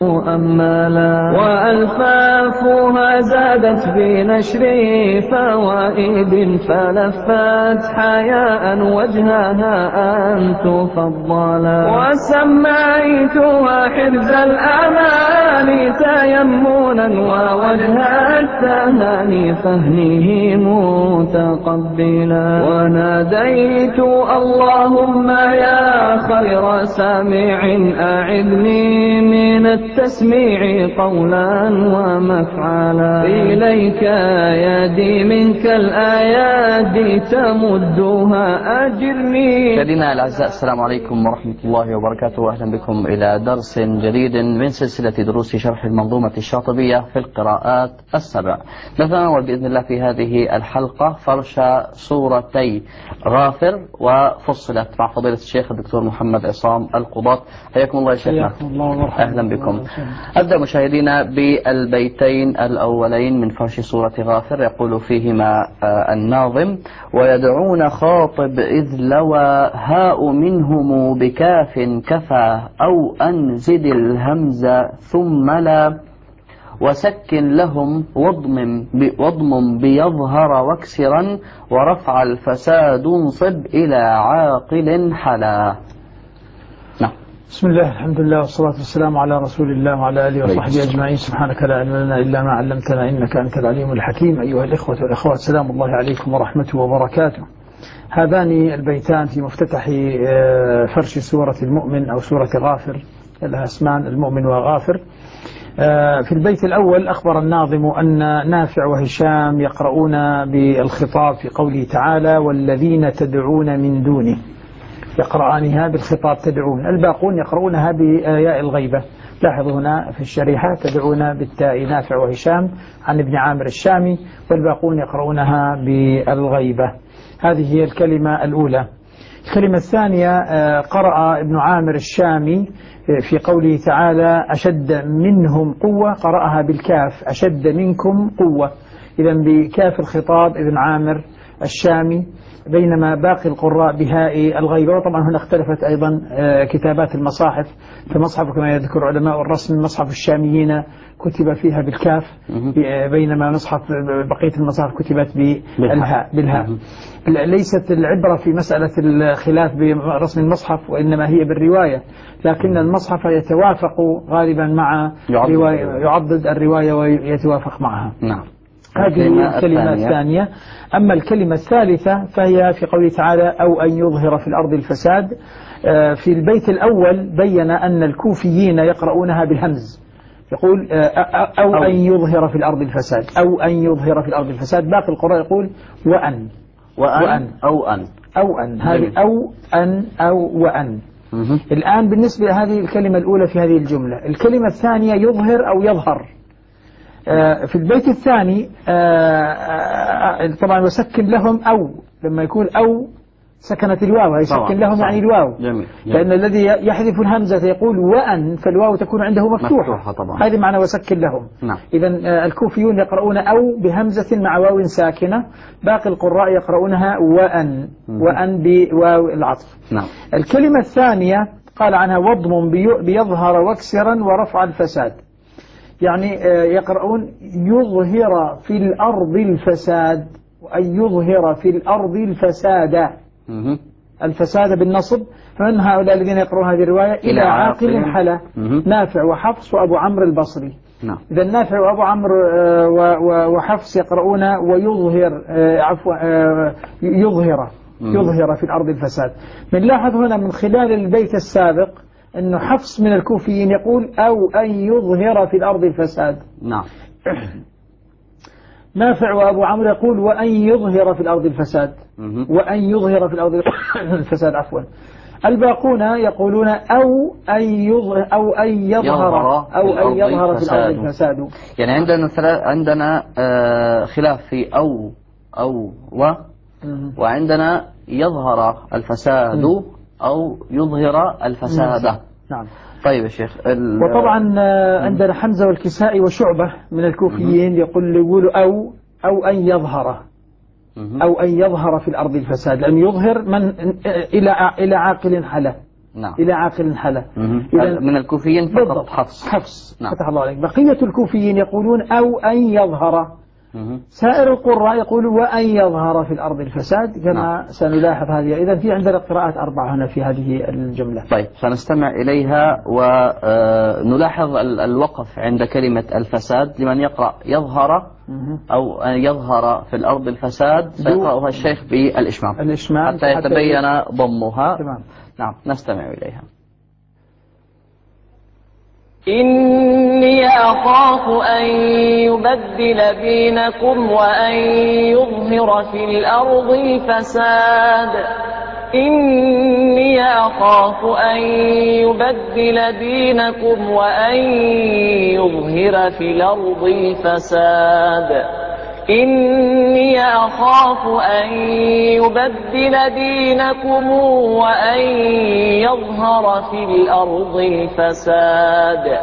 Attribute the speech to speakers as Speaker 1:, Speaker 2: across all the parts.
Speaker 1: أمالا وألفافها زادت بنشر فوائد فلفت حياء وجهها أن تفضلا وسميتها حرز الأمان تيمنا ووجه التهاني فهنه متقبلا وناديت اللهم يا خير سامع أعذني من التسميع قولا ومفعلا إليك يدي منك الآيات تمدها أجرني.
Speaker 2: مشاهدينا الأعزاء، السلام عليكم ورحمة الله وبركاته. أهلا بكم إلى درس جديد من سلسلة دروس شرح المنظومة الشاطبية في القراءات السبع. نتناول بإذن الله في هذه الحلقة فرش سورتي غافر وفصلت مع فضيلة الشيخ الدكتور محمد عصام القضاة. حياكم الله يا شيخنا. أهلا بكم. أبدأ مشاهدينا بالبيتين الأولين من فرش سورة غافر، يقول فيهما الناظم: ويدعون خاطب إذ لوى هاء منهم بكاف كفى أو أنزد الهمز ثم لا وسكن لهم واضمم بيظهر واكسرا ورفع الفساد انصب إلى عاقل حلا. نعم.
Speaker 3: بسم الله، الحمد لله والصلاة والسلام على رسول الله وعلى آله وصحبه أجمعين. سبحانك لا علم لنا إلا ما علمتنا إنك أنت العليم الحكيم. أيها الإخوة والأخوات، سلام الله عليكم ورحمته وبركاته. هذان البيتان في مفتتح فرش سورة المؤمن أو سورة غافر، لها اسمان المؤمن وغافر. في البيت الأول أخبر الناظم أن نافع وهشام يقرؤون بالخطاب في قوله تعالى: والذين تدعون من دونه، يقرأانها بالخطاب تدعون. الباقون يقرؤونها بياء الغيبة. لاحظوا هنا في الشريحة تدعون بالتاء نافع وهشام عن ابن عامر الشامي، والباقون يقرؤونها بالغيبة. هذه هي الكلمة الأولى. الكلمة الثانية قرأ ابن عامر الشامي في قوله تعالى: أشد منهم قوة، قرأها بالكاف أشد منكم قوة، إذن بكاف الخطاب ابن عامر الشامي، بينما باقي القراء بهاء الغيبة. وطبعا هنا اختلفت أيضا كتابات المصاحف، فمصحف كما يذكر علماء الرسم مصحف الشاميين كتب فيها بالكاف، بينما مصحف بقية المصاحف كتبت بالهاء. ليست العبرة في مسألة الخلاف برسم المصحف، وإنما هي بالرواية، لكن المصحف يتوافق غالبا مع رواية، يعضد الرواية ويتوافق معها.
Speaker 2: نعم.
Speaker 3: هذه الكلمة الثانية. أما الكلمة الثالثة فهي في قوله تعالى: أو أن يظهر في الأرض الفساد. في البيت الأول بين أن الكوفيين يقرؤونها بالهمز، يقول أو أن يظهر في الأرض الفساد، أو أن يظهر في الأرض الفساد. باقي القراء يقول وأن أو أن هذه أو أن أو وأن. الآن بالنسبة لهذه الكلمة الأولى في هذه الجملة، الكلمة الثانية يظهر أو يظهر. في البيت الثاني طبعا وسكن لهم، أو لما يكون أو سكنت الواو، يسكن لهم يعني الواو.
Speaker 2: جميل.
Speaker 3: لأن الذي يحذف الهمزة يقول وأن، فالواو تكون عنده مفتوحة طبعا. هذه معنى وسكن لهم.
Speaker 2: نعم.
Speaker 3: إذن الكوفيون يقرؤون أو بهمزة مع واو ساكنة، باقي القراء يقرؤونها وأن بواو العطف.
Speaker 2: نعم.
Speaker 3: الكلمة الثانية قال عنها: واضمم بيظهر واكسرا ورفع الفساد، يعني يقرؤون يظهر في الأرض الفساد، وأن يظهر في الأرض الفساد. الفساد بالنصب. فمن هؤلاء الذين يقرؤون هذه الرواية إلى عاقل حلا، نافع وحفص وأبو عمرو البصري.
Speaker 2: نعم.
Speaker 3: إذا نافع وأبو عمرو وحفص يقرؤون ويظهر يظهر في الأرض الفساد. بنلاحظ هنا من خلال البيت السابق أنه حفص من الكوفيين يقول أو أن يظهر في الأرض الفساد.
Speaker 2: نعم.
Speaker 3: نافع وأبو عمرو يقول وأن يظهر في الأرض الفساد، وأن يظهر في الأرض الفساد عفوا. الباقون يقولون أو أن يظهر في الأرض الفساد.
Speaker 2: يعني عندنا خلاف في أو وعندنا يظهر الفساد أو يظهر الفساد.
Speaker 3: نعم.
Speaker 2: طيب يا شيخ.
Speaker 3: وطبعا عندنا حمزة والكسائي وشعبة من الكوفيين يقولوا أو أن يظهر، أو أن يظهر في الأرض الفساد، لأن يظهر من إلى عاقل حلا. نعم. إلى عاقل حلا.
Speaker 2: من الكوفيين فقط
Speaker 3: حفص. نعم. فتح الله عليك. بقية الكوفيين يقولون أو أن يظهر. سائر القراء يقولون وأن يظهر في الأرض الفساد كما نعم. سنلاحظ هذه. إذا في عندنا قراءات 4 هنا في هذه الجملة.
Speaker 2: طيب سنستمع إليها ونلاحظ الوقف عند كلمة الفساد لمن يقرأ يظهر أو أن يظهر في الأرض الفساد سيقرأها الشيخ بالإشمام حتى يتبين ضمها.
Speaker 3: تمام.
Speaker 2: نعم نستمع إليها.
Speaker 1: إني أخاف أن يبدل دينكم وأن يظهر في الأرض الفساد. إني أخاف أن يبدل دينكم وأن يظهر في الأرض الفساد. إني أخاف أن يبدل دينكم وأن يظهر في الأرض الفساد.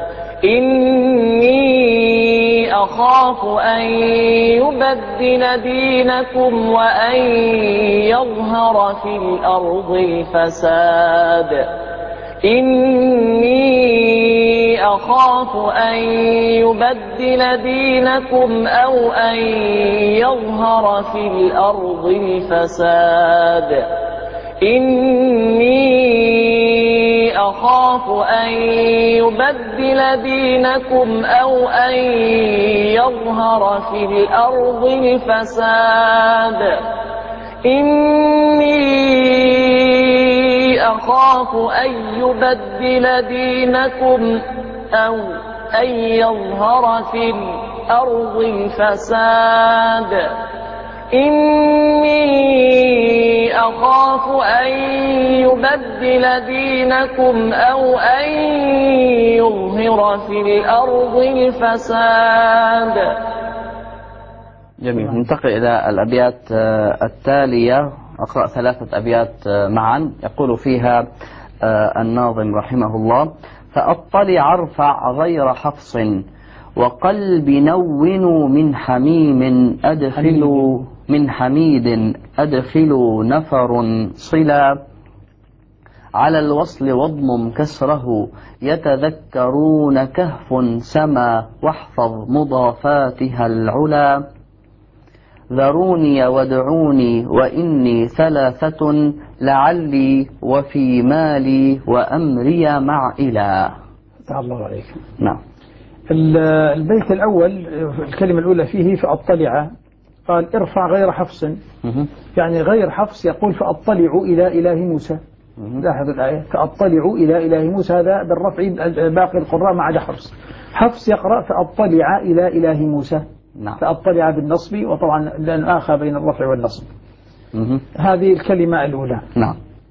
Speaker 1: إني أخاف أن يبدل دينكم وأن يظهر في الأرض الفساد. إني أخاف أن يبدل دينكم أو أن يظهر في الأرض الفساد. إني أخاف أن يبدل دينكم أو أن يظهر في الأرض الفساد. إني أخاف أن يبدل دينكم أو أن يظهر في الأرض الفساد. إني أخاف أن يبدل دينكم أو أن يظهر في الأرض الفساد.
Speaker 2: جميل. ننتقل إلى الأبيات التالية. أقرأ 3 أبيات معا. يقول فيها الناظم رحمه الله: فأطلع أرفع غير حفص وقلبي نون من حميم أدخل من حميد أدخل نفر صلا على الوصل واضمم كسره يتذكرون كهف سما واحفظ مضافاتها العلا ذروني وادعوني وإني 3 لعلي وفي مالي وأمري مع إله.
Speaker 3: الله عليك.
Speaker 2: نعم.
Speaker 3: البيت الأول الكلمة الأولى فيه فأطلع قال ارفع غير حفص يعني غير حفص يقول فأطلع إلى إله موسى. لاحظ الآية فأطلع إلى إله موسى هذا بالرفع باقي القراء ما عدا حفص يقرأ فأطلع إلى إله موسى.
Speaker 2: نعم.
Speaker 3: فأطلع بالنصب وطبعا لأن آخى بين الرفع والنصب. هذه الكلمة الأولى.
Speaker 2: نعم.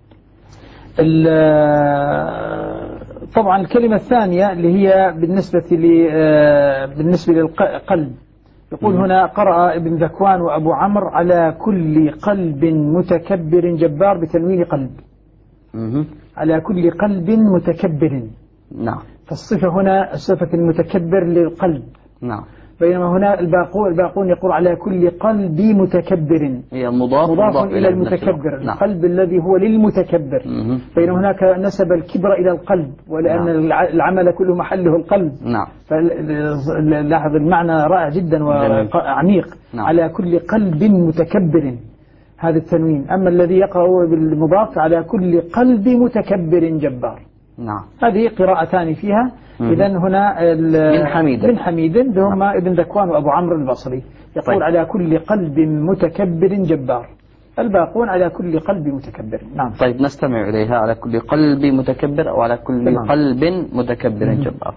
Speaker 3: طبعا الكلمة الثانية اللي هي بالنسبة للقلب يقول هنا قرأ ابن ذكوان وأبو عمرو على كل قلب متكبر جبار بتنوين قلب. على كل قلب متكبر.
Speaker 2: نعم.
Speaker 3: فالصفة هنا صفة المتكبر للقلب.
Speaker 2: نعم.
Speaker 3: بينما هنا الباقون يقول على كل قلب متكبر
Speaker 2: هي مضاف
Speaker 3: إلى المتكبر. نعم. القلب الذي هو للمتكبر. بينما هناك نسب الكبر إلى القلب ولأن العمل كله محله القلب.
Speaker 2: نعم.
Speaker 3: فلاحظ المعنى رائع جدا وعميق.
Speaker 2: نعم.
Speaker 3: على كل قلب متكبر هذا التنوين. أما الذي يقرأ بالمضاف على كل قلب متكبر جبار.
Speaker 2: نعم.
Speaker 3: هذه قراءتان فيها. إذن هنا من حميد هم ابن ذكوان وأبو عمرو البصري يقول. طيب. على كل قلب متكبر جبار. الباقون على كل قلب متكبر. نعم.
Speaker 2: طيب نستمع إليها. على كل قلب متكبر أو على كل تمام. قلب متكبر جبار.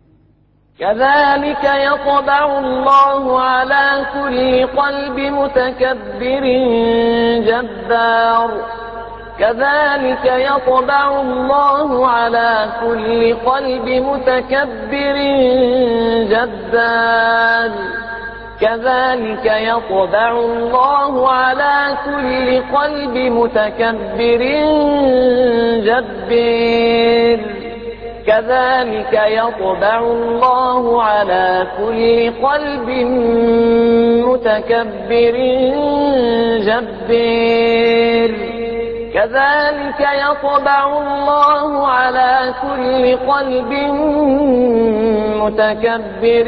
Speaker 1: كذلك يطبع الله على كل قلب متكبر جبار. كذلك يطبع الله على كل قلب متكبر جبار. كذلك يطبع الله على كل قلب متكبر جبار. كذلك يطبع الله على كل قلب متكبر جبار. كذلك يطبع الله على كل قلب متكبر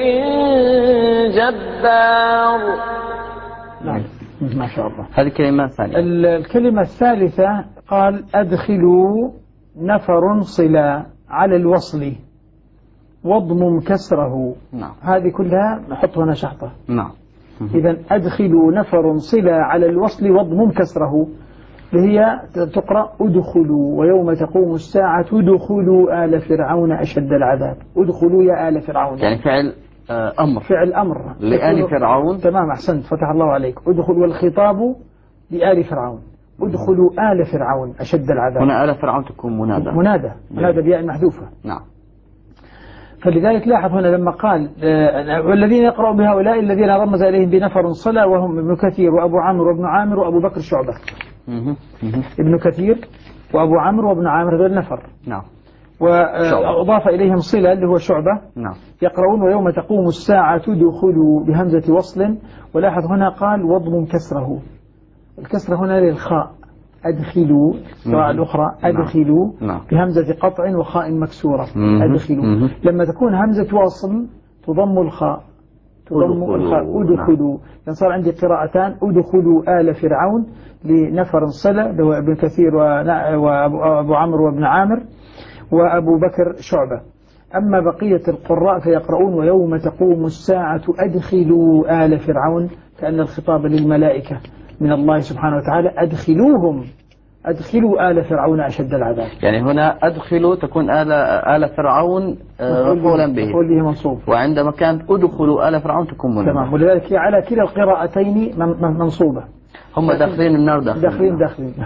Speaker 1: جبار.
Speaker 3: نعم ما شاء الله.
Speaker 2: هذه الكلمة الثانية.
Speaker 3: الكلمة الثالثة قال أدخلوا نفر صلة على الوصل واضمم كسره.
Speaker 2: نعم.
Speaker 3: هذه كلها نحط هنا شحطة.
Speaker 2: نعم.
Speaker 3: إذا أدخلوا نفر صلة على الوصل واضمم كسره، اللي هي تقرأ أدخلوا ويوم تقوم الساعة ادخلوا آل فرعون أشد العذاب. ادخلوا يا آل فرعون،
Speaker 2: يعني فعل أمر،
Speaker 3: فعل أمر
Speaker 2: لآل فرعون.
Speaker 3: تمام أحسنت فتح الله عليك. ادخلوا والخطاب لآل فرعون، ادخلوا آل فرعون أشد العذاب.
Speaker 2: هنا آل فرعون تكون منادى
Speaker 3: بياء محذوفة.
Speaker 2: نعم.
Speaker 3: فلذلك لاحظ هنا لما قال والذين يقرأوا بهؤلاء الذين رمز إليهم بنفر صلة وهم ابن كثير وأبو عمرو وابن عامر وأبو بكر شعبة. ابن كثير وأبو عمرو وابن عامر هذول نفر.
Speaker 2: نعم.
Speaker 3: وأضاف إليهم صلة اللي هو شعبة.
Speaker 2: نعم.
Speaker 3: يقرؤون ويوم تقوم الساعة تدخلوا بهمزة وصل. ولاحظ هنا قال واضمم كسره. الكسرة هنا للخاء أدخلوا، القراءة الأخرى أدخلوا بهمزة قطع وخاء مكسورة. أدخلوا لما تكون همزة وصل تضم الخاء، أدخلوا. يعني صار عندي قراءتان أدخلوا آل فرعون لنفر صلة اللي هو ابن كثير وأبو عمرو وابن عامر وأبو بكر شعبة. أما بقية القراء فيقرؤون ويوم تقوم الساعة أدخلوا آل فرعون، كأن الخطاب للملائكة من الله سبحانه وتعالى أدخلوا آل فرعون أشد العذاب.
Speaker 2: يعني هنا أدخلوا تكون آل فرعون مفعولا به
Speaker 3: منصوب،
Speaker 2: وعندما كانت أدخلوا آل فرعون تكون منصوبة.
Speaker 3: تمام. ولذلك على كلا القراءتين منصوبة.
Speaker 2: هم داخلين النار
Speaker 3: داخلين.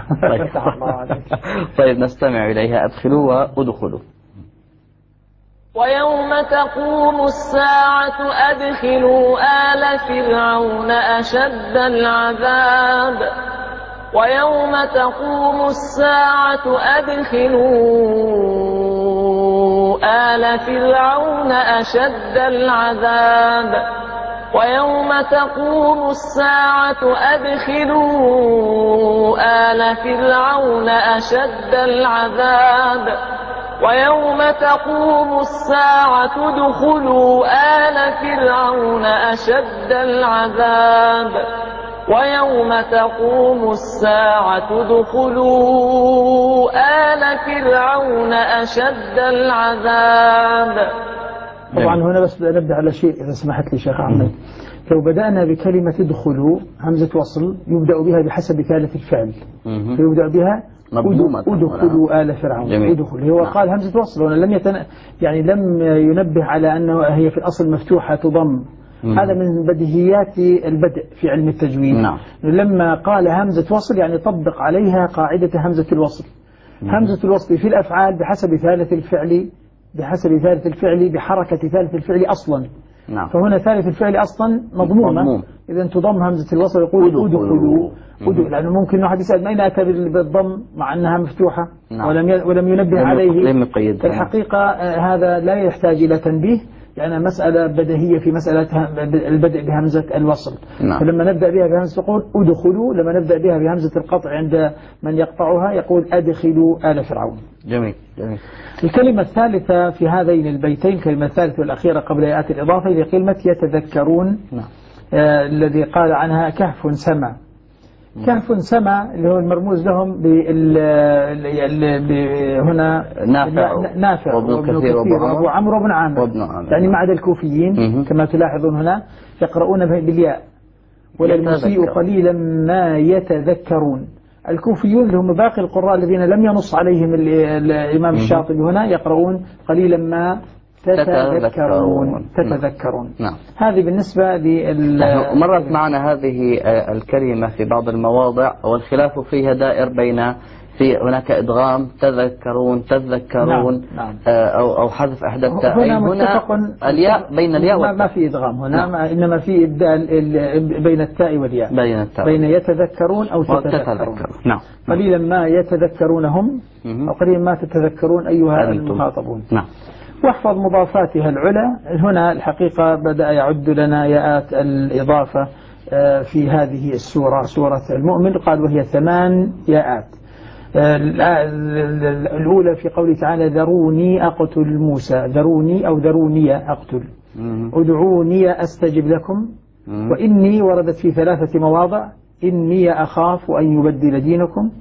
Speaker 2: طيب نستمع إليها. أدخلوا وأدخلوا.
Speaker 1: ويوم تقوم الساعة أدخلوا آل فرعون أشد العذاب. ويوم تقوم الساعة أدخلوا آل فرعون أشد العذاب. ويوم تقوم الساعة أدخلوا آل فرعون أشد العذاب. ويوم تقوم الساعة ادخلوا آل فرعون أشد العذاب. ويوم تقوم الساعة ادخلوا آل فرعون أشد العذاب.
Speaker 3: طبعا هنا بس نبدأ على شيء إذا سمحت لي شيخ عمي. لو بدأنا بكلمة ادخلوا همزة وصل يبدأ بها بحسب ثالث الفعل، فيبدأ بها ادخلوا آل فرعون. ادخل هو قال همزة وصل هنا لم ينبه على أنه هي في الأصل مفتوحة تضم. هذا من بديهيات البدء في علم التجويد. لما قال همزة وصل يعني طبق عليها قاعدة همزة الوصل. همزة الوصل في الأفعال بحسب ثالث الفعل بحركة ثالث الفعل أصلا. فهنا ثالث الفعل أصلا مضمومة، إذا تضم همزة الوصل يقول ادخلوا. لأنه ممكن واحد يسأل ما أتى بالضم مع أنها مفتوحة ولم ينبه عليه. الحقيقة هذا لا يحتاج إلى تنبيه، يعني مسألة بديهية في مسألة البدء بهمزة الوصل. فلما نبدأ بها بهمزة تقول ادخلوا، لما نبدأ بها بهمزة القطع عند من يقطعها يقول أدخلوا آل فرعون.
Speaker 2: جميل.
Speaker 3: الكلمة الثالثة في هذين البيتين، الكلمة الثالثة والأخيرة قبل آيات الإضافة، هي كلمة يتذكرون. الذي قال عنها كهف سما. كهف سما اللي هو المرموز لهم هنا نافع وابن كثير وابو عمرو وابن عامر، يعني ما عدا الكوفيين كما تلاحظون هنا يقرؤون بالياء. وللمسيء قليلا ما يتذكرون. الكوفيون اللي هم باقي القراء الذين لم ينص عليهم الإمام الشاطبي هنا يقرؤون قليلا ما تتذكرون.
Speaker 2: نعم.
Speaker 3: هذه بالنسبة
Speaker 2: مرت معنا هذه الكلمة في بعض المواضع والخلاف فيها دائر بين في هناك إدغام تذكرون.
Speaker 3: نعم.
Speaker 2: أو حذف إحدى التاءين. هنا الياء بين الياء
Speaker 3: ما في إدغام هنا. إنما في إبدال بين التاء والياء، بين يتذكرون أو تتذكرون.
Speaker 2: نعم.
Speaker 3: قليلا ما يتذكرون هم، أو قليلا ما تتذكرون أيها المخاطبون.
Speaker 2: نعم.
Speaker 3: واحفظ مضافاتها العلى. هنا الحقيقة بدأ يعد لنا ياءات الإضافة في هذه السورة، سورة المؤمن، قال وهي 8 ياءات. الأولى في قوله تعالى ذروني أقتل موسى، ذروني أو ذروني أقتل، ادعوني أستجب لكم، وإني وردت في 3 مواضع، إني أخاف أن يبدل دينكم،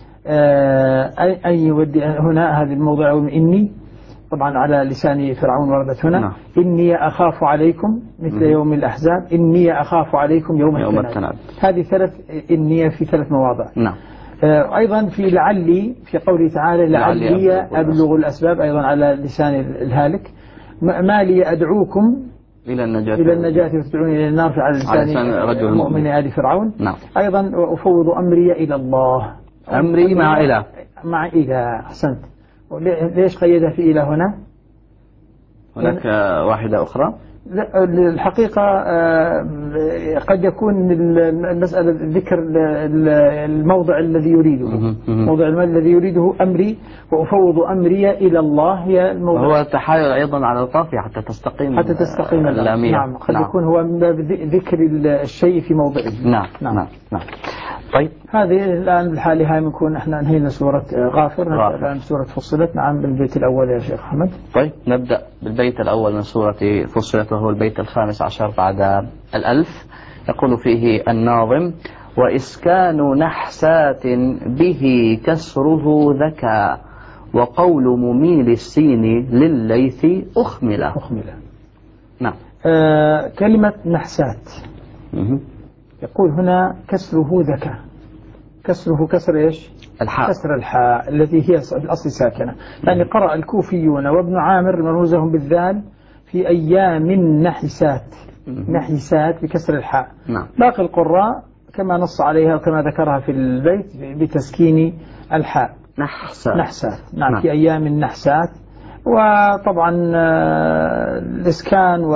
Speaker 3: أن يبدل هنا هذا الموضع إني طبعا على لسان فرعون وردت هنا. نعم. إني أخاف عليكم مثل يوم الأحزاب، إني أخاف عليكم يوم التناد. هذه 3 إني في 3 مواضع. نعم. أيضا في لعلي في قوله تعالى لعلي أبلغ الأسباب أيضا على لسان الهالك، ما لي أدعوكم إلى النجاة وتدعوني إلى النار على لسان رجل مؤمن آل فرعون. نعم. أيضا أفوض أمري إلى الله،
Speaker 2: أمري مع إله،
Speaker 3: مع إله. أحسنت. ليش قيدها في إله هنا؟
Speaker 2: هناك واحدة أخرى.
Speaker 3: الحقيقة قد يكون المسألة ذكر الموضع الذي يريده، موضع الذي يريده أمري وأفوض أمري إلى الله هي الموضع.
Speaker 2: هو التحايل أيضا على القافية حتى تستقيم اللامية.
Speaker 3: نعم. قد يكون هو من باب ذكر الشيء في موضعه.
Speaker 2: نعم. نعم. نعم. نعم. طيب
Speaker 3: هذه الآن الحالة هاي بنكون احنا انهينا سورة غافر. الآن سورة فصلت. نعم بالبيت الأول يا شيخ أحمد.
Speaker 2: طيب نبدأ بالبيت الأول من سورة فصلت وهو البيت 15 بعد 1000. يقول فيه الناظم: وإسكان نحسات به كسره ذكى وقول مميل السين للليث أخملة. نعم.
Speaker 3: كلمة نحسات يقول هنا كسره ذكى. كسره كسر إيش؟
Speaker 2: الحاء.
Speaker 3: كسر الحاء التي هي الأصل ساكنة. يعني قرأ الكوفيون وابن عامر مرموزهم بالذال في أيام نحسات. نحسات بكسر الحاء.
Speaker 2: نعم.
Speaker 3: باقي القراء كما نص عليها وكما ذكرها في البيت بتسكين الحاء. نحسات. نعم. في أيام نحسات. وطبعا الإسكان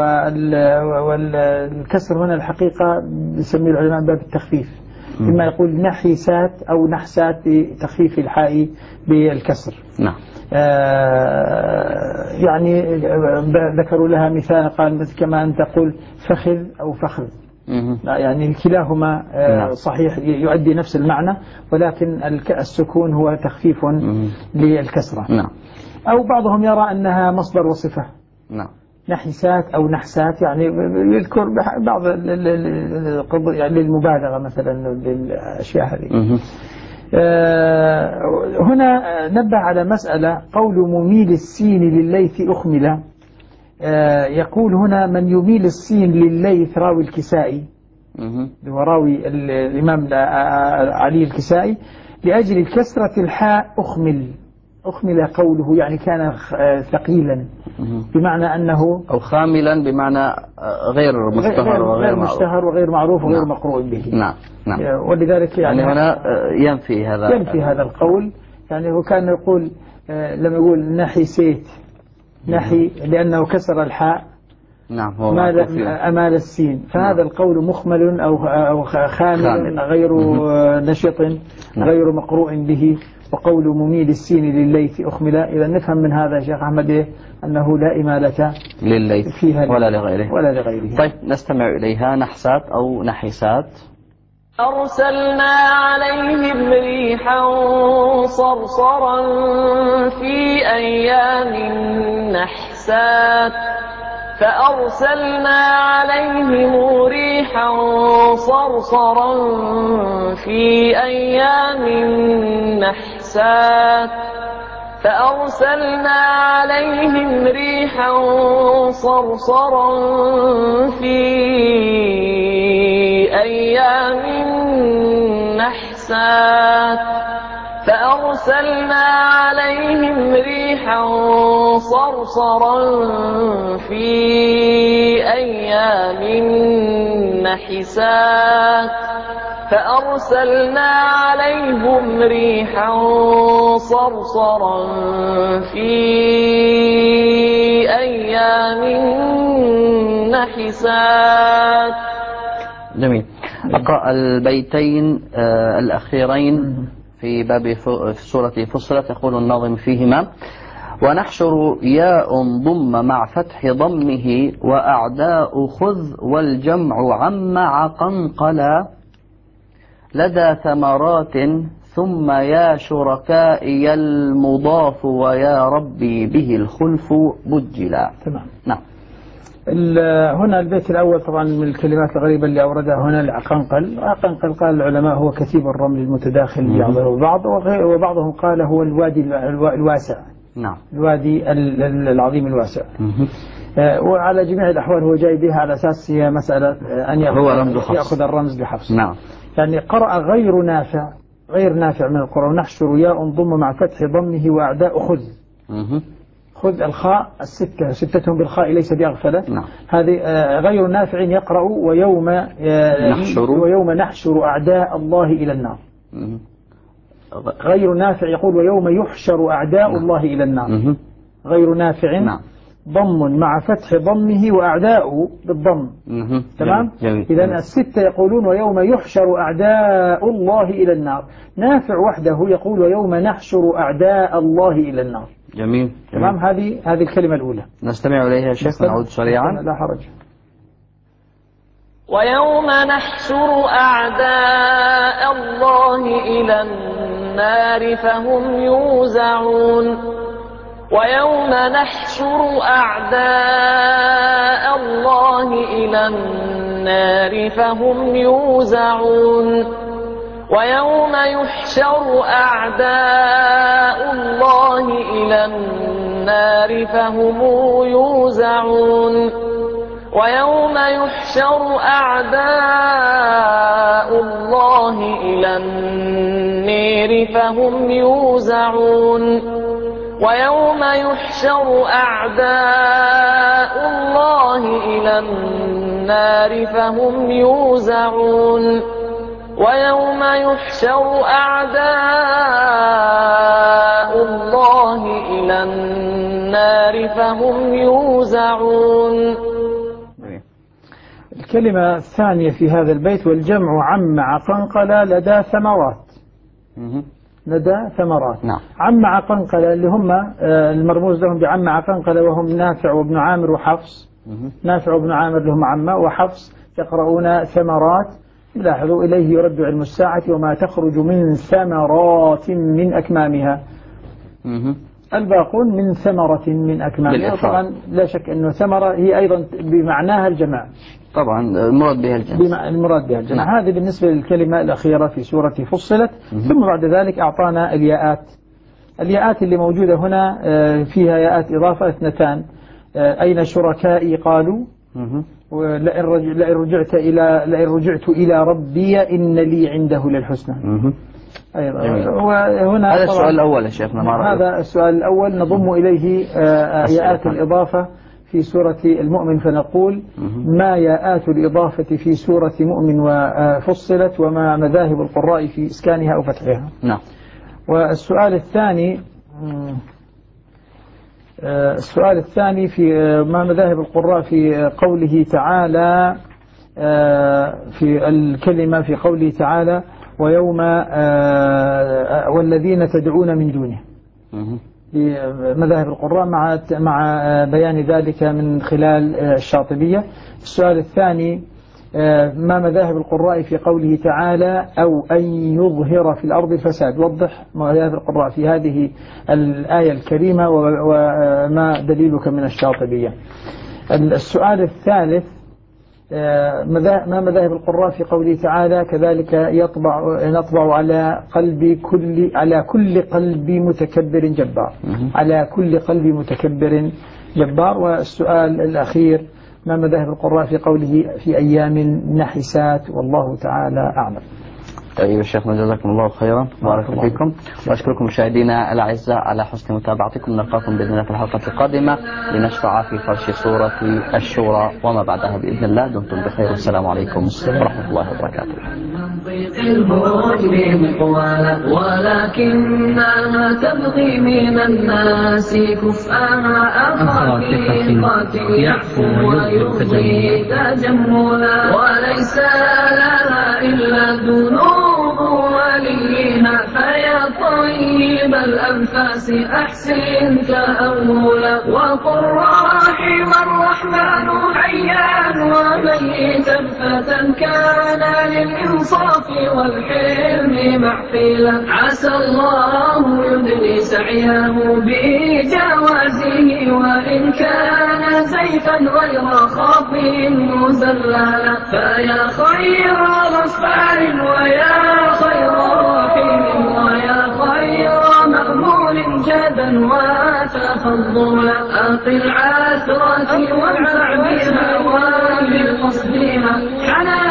Speaker 3: والكسر هنا الحقيقة يسميه العلماء باب التخفيف، إما يقول نحسات أو نحسات بتخفيف الحاء بالكسر.
Speaker 2: نعم.
Speaker 3: يعني ذكروا لها مثال، قال مثل كما أن تقول فخذ أو فخذ. يعني كلاهما صحيح يؤدي نفس المعنى، ولكن السكون هو تخفيف للكسرة.
Speaker 2: نعم.
Speaker 3: أو بعضهم يرى أنها مصدر وصفة.
Speaker 2: نعم.
Speaker 3: نحسات أو نحسات يعني يذكر بعض يعني للمبالغة مثلا للأشياء هذه. هنا نبه على مسألة قول مميل السين للليث أخملة. يقول هنا من يميل السين للليث راوي الكسائي، وراوي الإمام علي الكسائي، لأجل كسرة الحاء أخمل قوله، يعني كان ثقيلا بمعنى أنه
Speaker 2: أو خاملا بمعنى غير مشتهر
Speaker 3: وغير معروف وغير مقروء به.
Speaker 2: نعم. نعم.
Speaker 3: ولذلك
Speaker 2: يعني هنا ينفي
Speaker 3: هذا القول. يعني هو كان يقول لما يقول نحسيت نحي لأنه كسر الحاء.
Speaker 2: نعم.
Speaker 3: أمال السين، فهذا القول مخمل أو خامل غير نشط غير مقروء به. وقول مميل السين للليث أخملا. إذا نفهم من هذا يا شيخ أحمد أنه لا إمالة
Speaker 2: للليث
Speaker 3: فيها
Speaker 2: ولا لغيره.
Speaker 3: طيب
Speaker 2: نستمع إليها. نحسات أو نحسات.
Speaker 1: أرسلنا عليهم ريحا صرصرا في أيام نحسات فأرسلنا عليهم ريحا صرصرا في أيام نحسات فأرسلنا عليهم ريحا صرصرا في أيام نحسات فأرسلنا عليهم ريحا صرصرا في أيام نحسات فأرسلنا عليهم ريحا صرصرا في أيام نحسات.
Speaker 2: جميل. أقرأ البيتين الأخيرين في باب سورة فصلت. يقول الناظم فيهما: ونحشر ياء ضم مع فتح ضمه وأعداء خذ والجمع عم عقنقلا لدى ثمرات ثم يا شركائي المضاف ويا ربي به الخلف بجلا.
Speaker 3: تمام.
Speaker 2: نعم.
Speaker 3: هنا البيت الأول طبعا من الكلمات الغريبة اللي أوردها هنا العقنقل. عقنقل قال العلماء هو كثيب الرمل المتداخل بعضه وبعض، وبعضهم قال هو الوادي الواسع.
Speaker 2: نعم.
Speaker 3: الوادي العظيم الواسع. وعلى جميع الأحوال هو جاي بها على أساس هي مسألة أن يأخذ الرمز بحفص.
Speaker 2: نعم.
Speaker 3: يعني قرأ غير نافع من القرآن. ونحشر ياء ضم مع فتح ضمه وأعداء خذ الخاء ستتهم بالخاء ليس بأغفلة.
Speaker 2: نعم.
Speaker 3: هذه غير نافع يقرأ ويوم نحشر أعداء الله إلى النار. غير نافع يقول ويوم يحشر أعداء الله إلى النار. غير نافع.
Speaker 2: نعم.
Speaker 3: ضم مع فتح ضمه وأعداء بالضم. تمام. إذن الستة يقولون ويوم يحشر أعداء الله إلى النار. نافع وحده يقول ويوم نحشر أعداء الله إلى النار.
Speaker 2: جميل.
Speaker 3: تمام. هذه الكلمة الأولى
Speaker 2: نستمع إليها يا شيخ ونعود سريعا.
Speaker 3: لا حرج.
Speaker 1: ويوم نحشر أعداء الله إلى النار فهم يوزعون. ويوم نحشر أعداء الله إلى النار فهم يوزعون. ويوم يحشر أعداء الله إلى النار فهم يوزعون. ويوم يحشر أعداء الله إلى النار فهم يوزعون. ويوم يحشر أعداء الله إلى النار فهم يوزعون. ويوم يحشر أعداء الله إلى النار فهم يوزعون.
Speaker 3: الكلمة الثانية في هذا البيت والجمع عم عقنقل لدى ثمرات.
Speaker 2: نعم.
Speaker 3: عم عقنقل اللي هم المرموز لهم بعم عقنقل وهم نافع وابن عامر وحفص. نافع وابن عامر لهم عمة وحفص يقرؤون ثمرات. لاحظوا إليه يرد علم الساعة وما تخرج من ثمرات من أكمامها. الباقون من ثمرة من أكمامها. طبعا لا شك أنه ثمرة هي أيضا بمعناها الجماعة.
Speaker 2: طبعا المراد بها الجمع.
Speaker 3: هذه بالنسبة للكلمة الأخيرة في سورة فصلت. ثم بعد ذلك أعطانا الياءات اللي موجودة هنا فيها ياءات إضافة 2. أين شركائي قالوا لئن رجعت إلى ربي إن لي عنده للحسنى.
Speaker 2: وهنا هذا السؤال الأول يا شيخنا.
Speaker 3: هذا السؤال الأول نضم إليه ياءات الإضافة في سورة المؤمن فنقول ما ياءات الإضافة في سورة مؤمن وفصلت وما مذاهب القراء في إسكانها أو فتحها.
Speaker 2: نعم.
Speaker 3: والسؤال الثاني في ما مذاهب القراء في قوله تعالى في الكلمة في قوله تعالى ويوم والذين تدعون من دونه. مذاهب القراء مع بيان ذلك من خلال الشاطبية. السؤال الثاني ما مذاهب القراء في قوله تعالى أو أن يظهر في الأرض الفساد. وضح مذاهب القراء في هذه الآية الكريمة وما دليلك من الشاطبية. السؤال الثالث ما مذاهب القراء في قوله تعالى كذلك نطبع على كل قلب متكبر جبار. على كل قلب متكبر جبار. والسؤال الأخير ما مذاهب القراء في قوله في أيام نحسات والله تعالى أعلم.
Speaker 2: طيب شيخنا جزاكم الله خيرا. بارك الله فيكم. وأشكركم مشاهدينا الأعزاء على حسن متابعتكم. نلقاكم بإذن الله في الحلقة القادمة لنشرع في فرش سورة الشورى وما بعدها بإذن الله. دمتم بخير والسلام عليكم ورحمة الله وبركاته.
Speaker 4: ولكنها تبغي من الناس كفءها أخاقيقات يعفو ويرضي تجملا وليس لها إلا الذنوب وليها فيا طيب الأنفاس أحسن تأولا وقل رحم الرحمن حيان ميتا فتى كان للإنصاف والحلم محفلا عسى الله يدني سعيه بجوازه وإن كان زيفا غير خافي مزللا فيا خير غفار ويا خير رحيم ويا خير مأمول جدا وتفضلا أقل عثرتي وانفع بها وبالقصدها